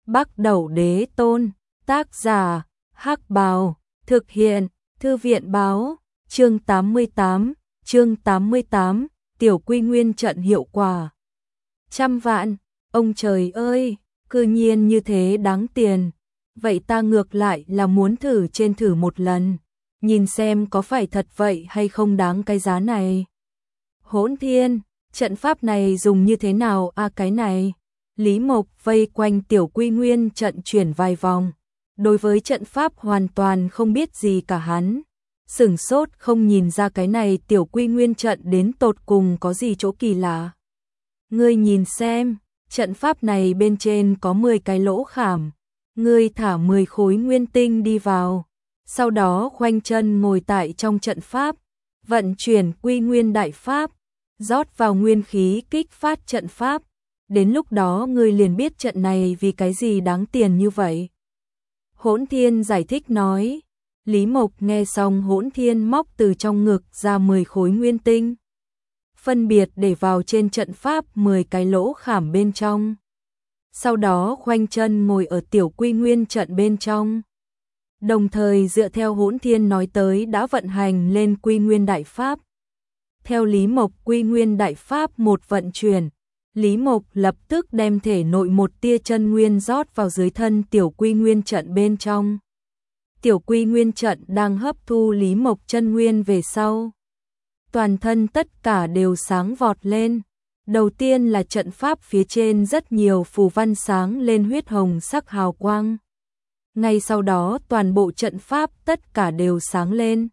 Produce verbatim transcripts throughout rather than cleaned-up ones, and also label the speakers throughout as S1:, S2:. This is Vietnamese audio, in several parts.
S1: Bắc Đẩu Đế Tôn, tác giả, Hắc Bào, thực hiện, Thư viện báo, chương tám mươi tám, chương tám mươi tám, tiểu quy nguyên trận hiệu quả. Trăm vạn, ông trời ơi, cư nhiên như thế đáng tiền, vậy ta ngược lại là muốn thử trên thử một lần, nhìn xem có phải thật vậy hay không đáng cái giá này. Hỗn Thiên, trận pháp này dùng như thế nào a à, cái này? Lý Mộc vây quanh tiểu quy nguyên trận chuyển vài vòng, đối với trận pháp hoàn toàn không biết gì cả hắn, sửng sốt không nhìn ra cái này tiểu quy nguyên trận đến tột cùng có gì chỗ kỳ lạ. Ngươi nhìn xem, trận pháp này bên trên có mười cái lỗ khảm, ngươi thả mười khối nguyên tinh đi vào, sau đó khoanh chân ngồi tại trong trận pháp, vận chuyển quy nguyên đại pháp, rót vào nguyên khí kích phát trận pháp, đến lúc đó ngươi liền biết trận này vì cái gì đáng tiền như vậy. Hỗn Thiên giải thích nói. Lý Mộc nghe xong Hỗn Thiên móc từ trong ngực ra mười khối nguyên tinh, phân biệt để vào trên trận pháp mười cái lỗ khảm bên trong. Sau đó khoanh chân ngồi ở tiểu quy nguyên trận bên trong. Đồng thời dựa theo Hỗn Thiên nói tới đã vận hành lên quy nguyên đại pháp. Theo Lý Mộc quy nguyên đại pháp một vận chuyển, Lý Mộc lập tức đem thể nội một tia chân nguyên rót vào dưới thân tiểu quy nguyên trận bên trong. Tiểu quy nguyên trận đang hấp thu Lý Mộc chân nguyên về sau. Toàn thân tất cả đều sáng vọt lên. Đầu tiên là trận pháp phía trên rất nhiều phù văn sáng lên huyết hồng sắc hào quang. Ngay sau đó toàn bộ trận pháp tất cả đều sáng lên.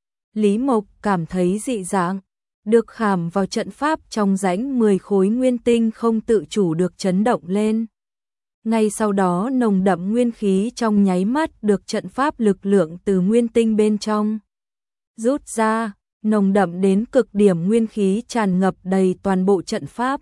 S1: Lý Mộc cảm thấy dị dạng, được khảm vào trận pháp trong rãnh mười khối nguyên tinh không tự chủ được chấn động lên. Ngay sau đó nồng đậm nguyên khí trong nháy mắt được trận pháp lực lượng từ nguyên tinh bên trong rút ra, nồng đậm đến cực điểm nguyên khí tràn ngập đầy toàn bộ trận pháp.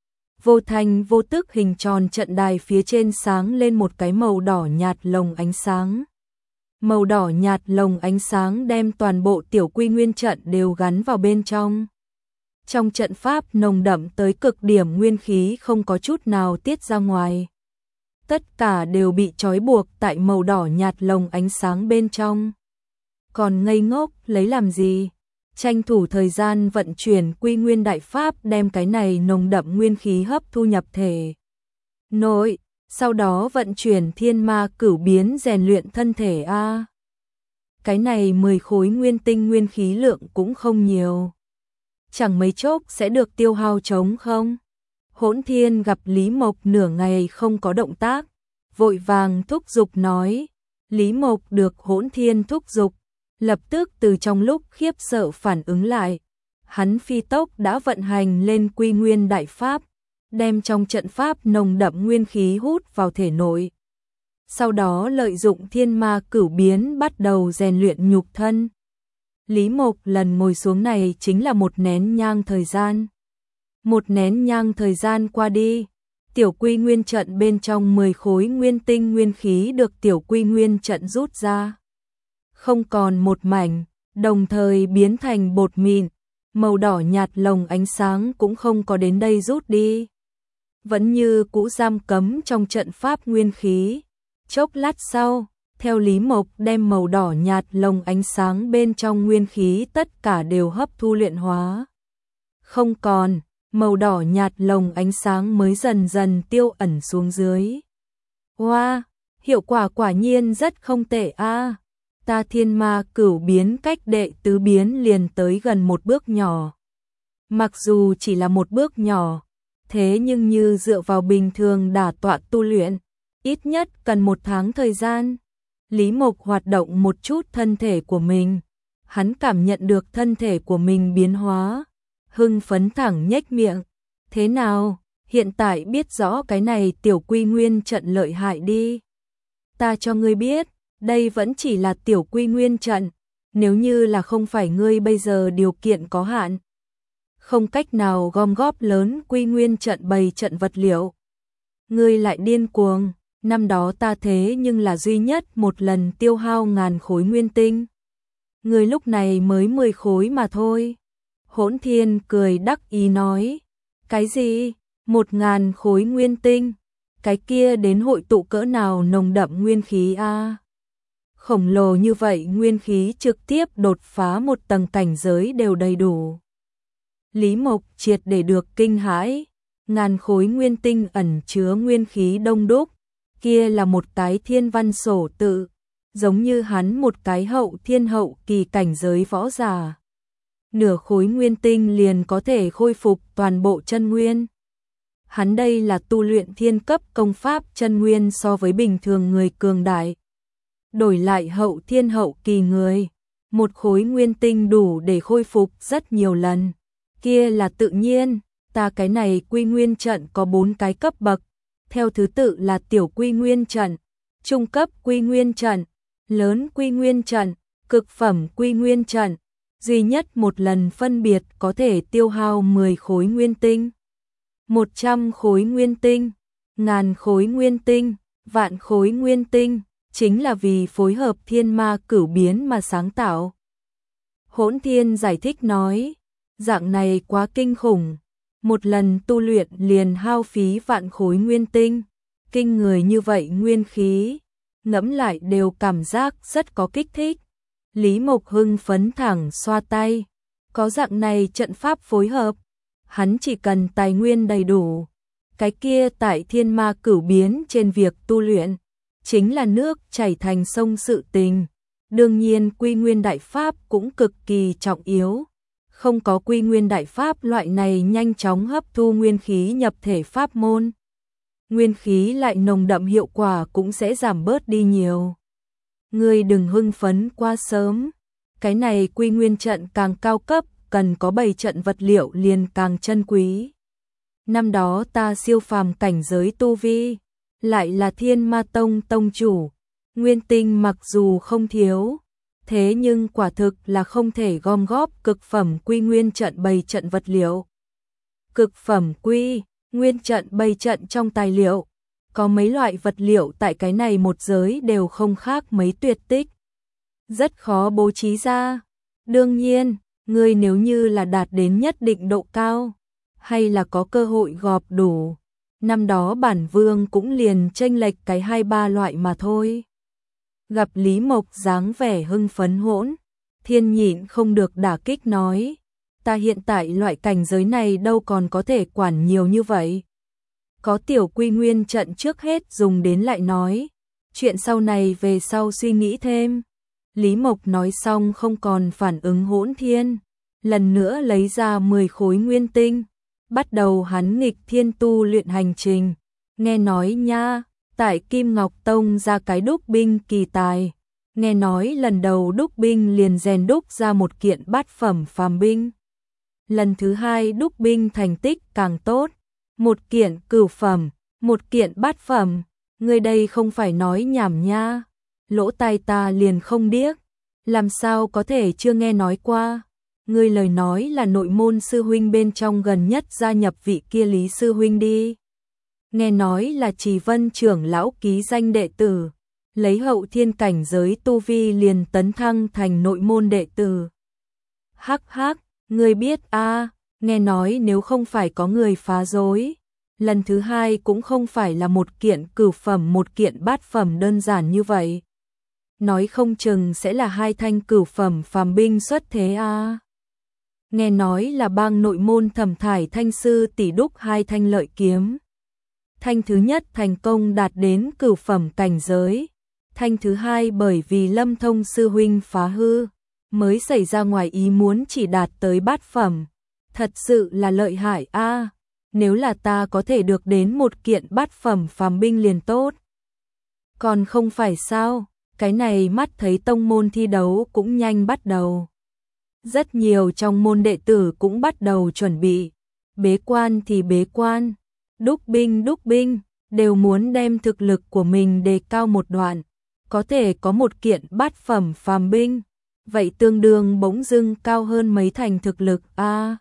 S1: Vô thành vô tức hình tròn trận đài phía trên sáng lên một cái màu đỏ nhạt lồng ánh sáng. Màu đỏ nhạt lồng ánh sáng đem toàn bộ tiểu quy nguyên trận đều gắn vào bên trong. Trong trận pháp nồng đậm tới cực điểm nguyên khí không có chút nào tiết ra ngoài. Tất cả đều bị trói buộc tại màu đỏ nhạt lồng ánh sáng bên trong. Còn ngây ngốc lấy làm gì? Tranh thủ thời gian vận chuyển quy nguyên đại pháp đem cái này nồng đậm nguyên khí hấp thu nhập thể nội, sau đó vận chuyển thiên ma cửu biến rèn luyện thân thể a. Cái này mười khối nguyên tinh nguyên khí lượng cũng không nhiều. Chẳng mấy chốc sẽ được tiêu hao trống không? Hỗn Thiên gặp Lý Mộc nửa ngày không có động tác, vội vàng thúc giục nói. Lý Mộc được Hỗn Thiên thúc giục, lập tức từ trong lúc khiếp sợ phản ứng lại. Hắn phi tốc đã vận hành lên quy nguyên đại pháp, đem trong trận pháp nồng đậm nguyên khí hút vào thể nội. Sau đó lợi dụng thiên ma cửu biến bắt đầu rèn luyện nhục thân. Lý Mộc lần ngồi xuống này chính là một nén nhang thời gian. Một nén nhang thời gian qua đi, tiểu quy nguyên trận bên trong mười khối nguyên tinh nguyên khí được tiểu quy nguyên trận rút ra. Không còn một mảnh, đồng thời biến thành bột mịn, màu đỏ nhạt lồng ánh sáng cũng không có đến đây rút đi. Vẫn như cũ giam cấm trong trận pháp nguyên khí. Chốc lát sau, theo Lý Mộc đem màu đỏ nhạt lồng ánh sáng bên trong nguyên khí tất cả đều hấp thu luyện hóa. Không còn, màu đỏ nhạt lồng ánh sáng mới dần dần tiêu ẩn xuống dưới. Wow, hiệu quả quả nhiên rất không tệ a. À. Ta thiên ma cửu biến cách đệ tứ biến liền tới gần một bước nhỏ. Mặc dù chỉ là một bước nhỏ, thế nhưng như dựa vào bình thường đả tọa tu luyện, ít nhất cần một tháng thời gian. Lý Mộc hoạt động một chút thân thể của mình, hắn cảm nhận được thân thể của mình biến hóa, hưng phấn thẳng nhếch miệng. Thế nào, hiện tại biết rõ cái này tiểu quy nguyên trận lợi hại đi. Ta cho ngươi biết, đây vẫn chỉ là tiểu quy nguyên trận, nếu như là không phải ngươi bây giờ điều kiện có hạn, không cách nào gom góp lớn quy nguyên trận bày trận vật liệu. Ngươi lại điên cuồng, năm đó ta thế nhưng là duy nhất một lần tiêu hao ngàn khối nguyên tinh. Ngươi lúc này mới mười khối mà thôi. Hỗn Thiên cười đắc ý nói. Cái gì? Một ngàn khối nguyên tinh? cái kia đến hội tụ cỡ nào nồng đậm nguyên khí a. Khổng lồ như vậy nguyên khí trực tiếp đột phá một tầng cảnh giới đều đầy đủ. Lý Mộc triệt để được kinh hãi, ngàn khối nguyên tinh ẩn chứa nguyên khí đông đúc, kia là một cái thiên văn sổ tự, giống như hắn một cái hậu thiên hậu kỳ cảnh giới võ giả. Nửa khối nguyên tinh liền có thể khôi phục toàn bộ chân nguyên. Hắn đây là tu luyện thiên cấp công pháp chân nguyên so với bình thường người cường đại. Đổi lại hậu thiên hậu kỳ người, một khối nguyên tinh đủ để khôi phục rất nhiều lần. Kia là tự nhiên, ta cái này quy nguyên trận có bốn cái cấp bậc, theo thứ tự là tiểu quy nguyên trận, trung cấp quy nguyên trận, lớn quy nguyên trận, cực phẩm quy nguyên trận, duy nhất một lần phân biệt có thể tiêu hao mười khối nguyên tinh, một trăm khối nguyên tinh, ngàn khối nguyên tinh, vạn khối nguyên tinh, chính là vì phối hợp thiên ma cửu biến mà sáng tạo. Hỗn Thiên giải thích nói, dạng này quá kinh khủng, một lần tu luyện liền hao phí vạn khối nguyên tinh, kinh người như vậy nguyên khí, ngẫm lại đều cảm giác rất có kích thích. Lý Mộc hưng phấn thẳng xoa tay, có dạng này trận pháp phối hợp, hắn chỉ cần tài nguyên đầy đủ, cái kia tại thiên ma cửu biến trên việc tu luyện, chính là nước chảy thành sông sự tình. Đương nhiên quy nguyên đại pháp cũng cực kỳ trọng yếu, không có quy nguyên đại pháp loại này nhanh chóng hấp thu nguyên khí nhập thể pháp môn, nguyên khí lại nồng đậm hiệu quả cũng sẽ giảm bớt đi nhiều. Ngươi đừng hưng phấn quá sớm, cái này quy nguyên trận càng cao cấp, cần có bảy trận vật liệu liền càng chân quý. Năm đó ta siêu phàm cảnh giới tu vi, lại là Thiên Ma Tông tông chủ, nguyên tinh mặc dù không thiếu, thế nhưng quả thực là không thể gom góp cực phẩm quy nguyên trận bảy trận vật liệu. Cực phẩm quy nguyên trận bảy trận trong tài liệu, có mấy loại vật liệu tại cái này một giới đều không khác mấy tuyệt tích, rất khó bố trí ra. Đương nhiên, ngươi nếu như là đạt đến nhất định độ cao, hay là có cơ hội gọp đủ, năm đó bản vương cũng liền chênh lệch cái hai ba loại mà thôi. Gặp Lý Mộc dáng vẻ hưng phấn Hỗn Thiên nhịn không được đả kích nói, ta hiện tại loại cảnh giới này đâu còn có thể quản nhiều như vậy. Có tiểu quy nguyên trận trước hết dùng đến lại nói, chuyện sau này về sau suy nghĩ thêm. Lý Mộc nói xong không còn phản ứng Hỗn Thiên, lần nữa lấy ra mười khối nguyên tinh, bắt đầu hắn nghịch thiên tu luyện hành trình. Nghe nói nha, tại Kim Ngọc Tông ra cái đúc binh kỳ tài, nghe nói lần đầu đúc binh liền rèn đúc ra một kiện bát phẩm phàm binh. Lần thứ hai đúc binh thành tích càng tốt, một kiện cửu phẩm, một kiện bát phẩm. Người đây không phải nói nhảm nha, lỗ tai ta liền không điếc, làm sao có thể chưa nghe nói qua. Ngươi lời nói là nội môn sư huynh bên trong gần nhất gia nhập vị kia Lý sư huynh đi. Nghe nói là Trì Vân trưởng lão ký danh đệ tử, lấy hậu thiên cảnh giới tu vi liền tấn thăng thành nội môn đệ tử. Hắc hắc, ngươi biết a, nghe nói nếu không phải có người phá rối, lần thứ hai cũng không phải là một kiện cửu phẩm một kiện bát phẩm đơn giản như vậy. Nói không chừng sẽ là hai thanh cửu phẩm phàm binh xuất thế a. Nghe nói là bang nội môn Thẩm Thải thanh sư tỷ đúc hai thanh lợi kiếm. Thanh thứ nhất thành công đạt đến cửu phẩm cảnh giới, thanh thứ hai bởi vì Lâm Thông sư huynh phá hư, mới xảy ra ngoài ý muốn chỉ đạt tới bát phẩm. Thật sự là lợi hại a, nếu là ta có thể được đến một kiện bát phẩm phàm binh liền tốt. Còn không phải sao, cái này mắt thấy tông môn thi đấu cũng nhanh bắt đầu. Rất nhiều trong môn đệ tử cũng bắt đầu chuẩn bị, bế quan thì bế quan, đúc binh đúc binh, đều muốn đem thực lực của mình đề cao một đoạn, có thể có một kiện bát phẩm phàm binh, vậy tương đương bỗng dưng cao hơn mấy thành thực lực a. À,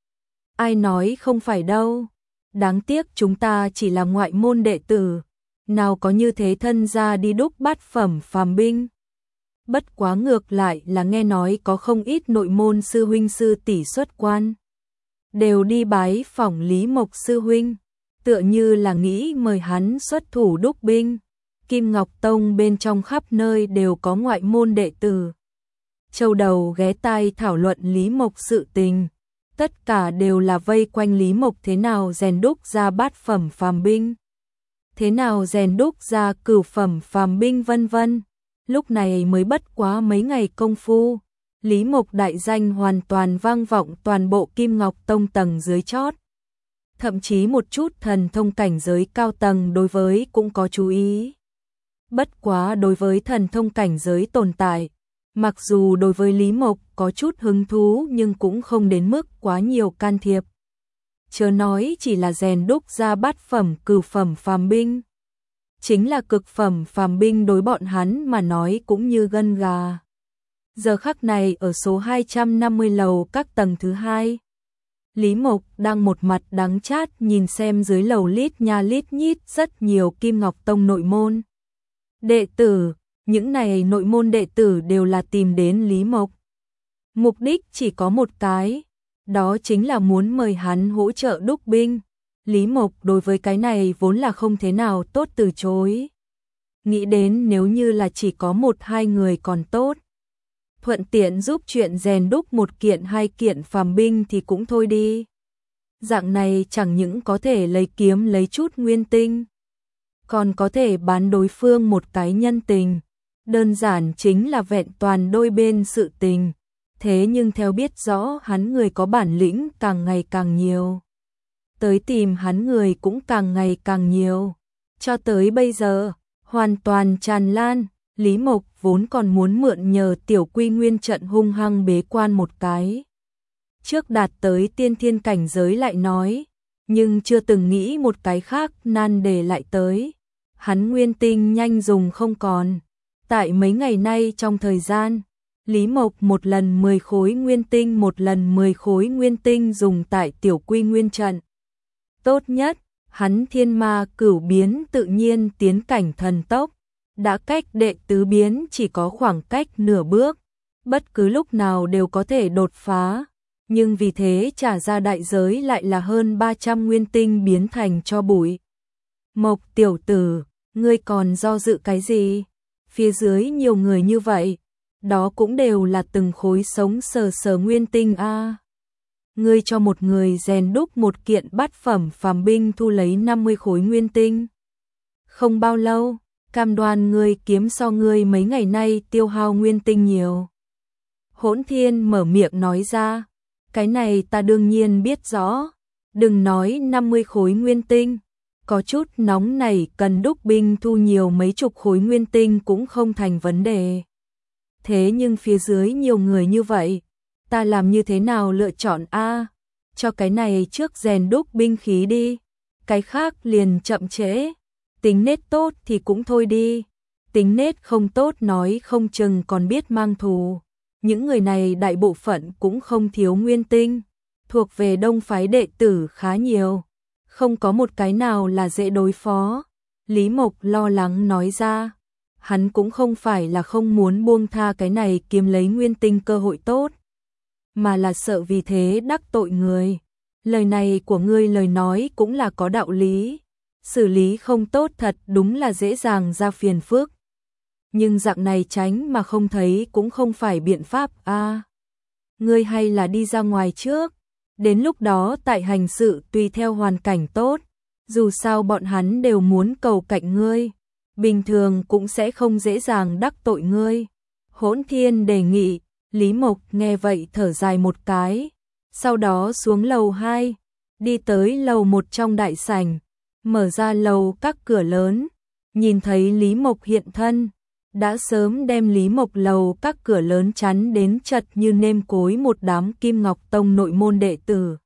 S1: ai nói không phải đâu, đáng tiếc chúng ta chỉ là ngoại môn đệ tử, nào có như thế thân ra đi đúc bát phẩm phàm binh. Bất quá ngược lại là nghe nói có không ít nội môn sư huynh sư tỷ xuất quan, đều đi bái phỏng Lý Mộc sư huynh. tựa như là nghĩ mời hắn xuất thủ đúc binh. Kim Ngọc Tông bên trong khắp nơi đều có ngoại môn đệ tử. Châu đầu ghé tai thảo luận Lý Mộc sự tình. Tất cả đều là vây quanh Lý Mộc thế nào rèn đúc ra bát phẩm phàm binh, thế nào rèn đúc ra cửu phẩm phàm binh vân vân. Lúc này mới bất quá mấy ngày công phu, Lý Mộc đại danh hoàn toàn vang vọng toàn bộ Kim Ngọc Tông tầng dưới chót. Thậm chí một chút thần thông cảnh giới cao tầng đối với cũng có chú ý. Bất quá đối với thần thông cảnh giới tồn tại, mặc dù đối với Lý Mộc có chút hứng thú nhưng cũng không đến mức quá nhiều can thiệp. Chớ nói chỉ là rèn đúc ra bát phẩm cửu phẩm phàm binh. Chính là cực phẩm phàm binh đối bọn hắn mà nói cũng như gân gà. Giờ khắc này ở số hai trăm năm mươi lầu các tầng thứ hai, Lý Mộc đang một mặt đắng chát nhìn xem dưới lầu lít nha lít nhít rất nhiều Kim Ngọc Tông nội môn đệ tử. Những này nội môn đệ tử đều là tìm đến Lý Mộc. Mục đích chỉ có một cái, đó chính là muốn mời hắn hỗ trợ đúc binh. Lý Mộc đối với cái này vốn là không thế nào tốt từ chối. Nghĩ đến nếu như là chỉ có một hai người còn tốt, thuận tiện giúp chuyện rèn đúc một kiện hai kiện phàm binh thì cũng thôi đi. Dạng này chẳng những có thể lấy kiếm lấy chút nguyên tinh, còn có thể bán đối phương một cái nhân tình. Đơn giản chính là vẹn toàn đôi bên sự tình. Thế nhưng theo biết rõ hắn người có bản lĩnh càng ngày càng nhiều, tới tìm hắn người cũng càng ngày càng nhiều. Cho tới bây giờ, hoàn toàn tràn lan. Lý Mộc vốn còn muốn mượn nhờ tiểu quy nguyên trận hung hăng bế quan một cái, trước đạt tới tiên thiên cảnh giới lại nói, nhưng chưa từng nghĩ một cái khác nan đề lại tới. Hắn nguyên tinh nhanh dùng không còn. Tại mấy ngày nay trong thời gian, Lý Mộc một lần mười khối nguyên tinh một lần mười khối nguyên tinh dùng tại tiểu quy nguyên trận. Tốt nhất, hắn thiên ma cửu biến tự nhiên tiến cảnh thần tốc, đã cách đệ tứ biến chỉ có khoảng cách nửa bước, bất cứ lúc nào đều có thể đột phá, nhưng vì thế trả ra đại giới lại là hơn ba trăm nguyên tinh biến thành cho bụi. Mộc tiểu tử, ngươi còn do dự cái gì? Phía dưới nhiều người như vậy, đó cũng đều là từng khối sống sờ sờ nguyên tinh a. À. Ngươi cho một người rèn đúc một kiện bát phẩm phàm binh thu lấy năm mươi khối nguyên tinh. Không bao lâu, cam đoan ngươi kiếm so ngươi mấy ngày nay tiêu hao nguyên tinh nhiều. Hỗn Thiên mở miệng nói ra, cái này ta đương nhiên biết rõ, đừng nói năm mươi khối nguyên tinh. Có chút nóng này cần đúc binh thu nhiều mấy chục khối nguyên tinh cũng không thành vấn đề. Thế nhưng phía dưới nhiều người như vậy, ta làm như thế nào lựa chọn a? À, cho cái này trước rèn đúc binh khí đi, cái khác liền chậm trễ. Tính nết tốt thì cũng thôi đi, tính nết không tốt nói không chừng còn biết mang thù. Những người này đại bộ phận cũng không thiếu nguyên tinh, thuộc về đông phái đệ tử khá nhiều. Không có một cái nào là dễ đối phó. Lý Mộc lo lắng nói ra. Hắn cũng không phải là không muốn buông tha cái này kiếm lấy nguyên tinh cơ hội tốt, mà là sợ vì thế đắc tội người. Lời này của ngươi lời nói cũng là có đạo lý. Xử lý không tốt thật đúng là dễ dàng ra phiền phức. Nhưng dạng này tránh mà không thấy cũng không phải biện pháp a. À, ngươi hay là đi ra ngoài trước. Đến lúc đó tại hành sự tùy theo hoàn cảnh tốt, dù sao bọn hắn đều muốn cầu cạnh ngươi, bình thường cũng sẽ không dễ dàng đắc tội ngươi. Hỗn Thiên đề nghị. Lý Mộc nghe vậy thở dài một cái, sau đó xuống lầu hai, đi tới lầu một trong đại sảnh, mở ra lầu các cửa lớn, nhìn thấy Lý Mộc hiện thân, đã sớm đem Lý Mộc lầu các cửa lớn chắn đến chật như nêm cối một đám Kim Ngọc Tông nội môn đệ tử.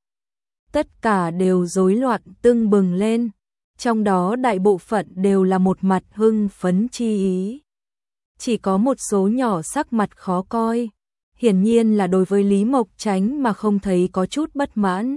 S1: Tất cả đều rối loạn tưng bừng lên, trong đó đại bộ phận đều là một mặt hưng phấn chi ý. Chỉ có một số nhỏ sắc mặt khó coi, hiển nhiên là đối với Lý Mộc tránh mà không thấy có chút bất mãn.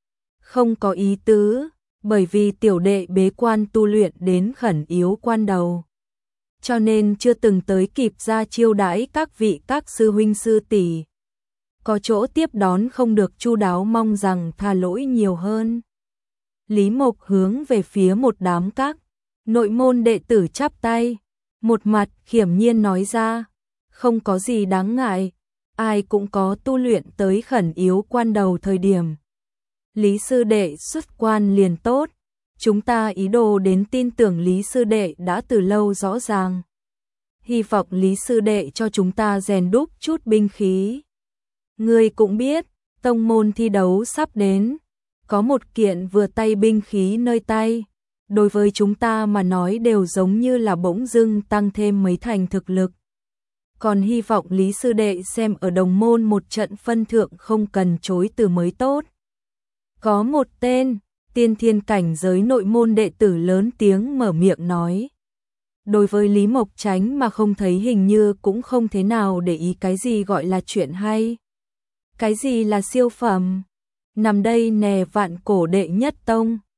S1: Không có ý tứ, bởi vì tiểu đệ bế quan tu luyện đến khẩn yếu quan đầu, cho nên chưa từng tới kịp ra chiêu đãi các vị các sư huynh sư tỷ. Có chỗ tiếp đón không được chu đáo, mong rằng tha lỗi nhiều hơn. Lý Mộc hướng về phía một đám các nội môn đệ tử chắp tay, một mặt khiểm nhiên nói ra, không có gì đáng ngại, ai cũng có tu luyện tới khẩn yếu quan đầu thời điểm. Lý sư đệ xuất quan liền tốt, chúng ta ý đồ đến tin tưởng Lý sư đệ đã từ lâu rõ ràng. Hy vọng Lý sư đệ cho chúng ta rèn đúc chút binh khí. Ngươi cũng biết, tông môn thi đấu sắp đến, có một kiện vừa tay binh khí nơi tay, đối với chúng ta mà nói đều giống như là bỗng dưng tăng thêm mấy thành thực lực. Còn hy vọng Lý sư đệ xem ở đồng môn một trận phân thượng không cần chối từ mới tốt. Có một tên, tiên thiên cảnh giới nội môn đệ tử lớn tiếng mở miệng nói. Đối với Lý Mộc Chánh mà không thấy hình như cũng không thế nào để ý cái gì gọi là chuyện hay. Cái gì là siêu phẩm? Nằm đây nè vạn cổ đệ nhất tông,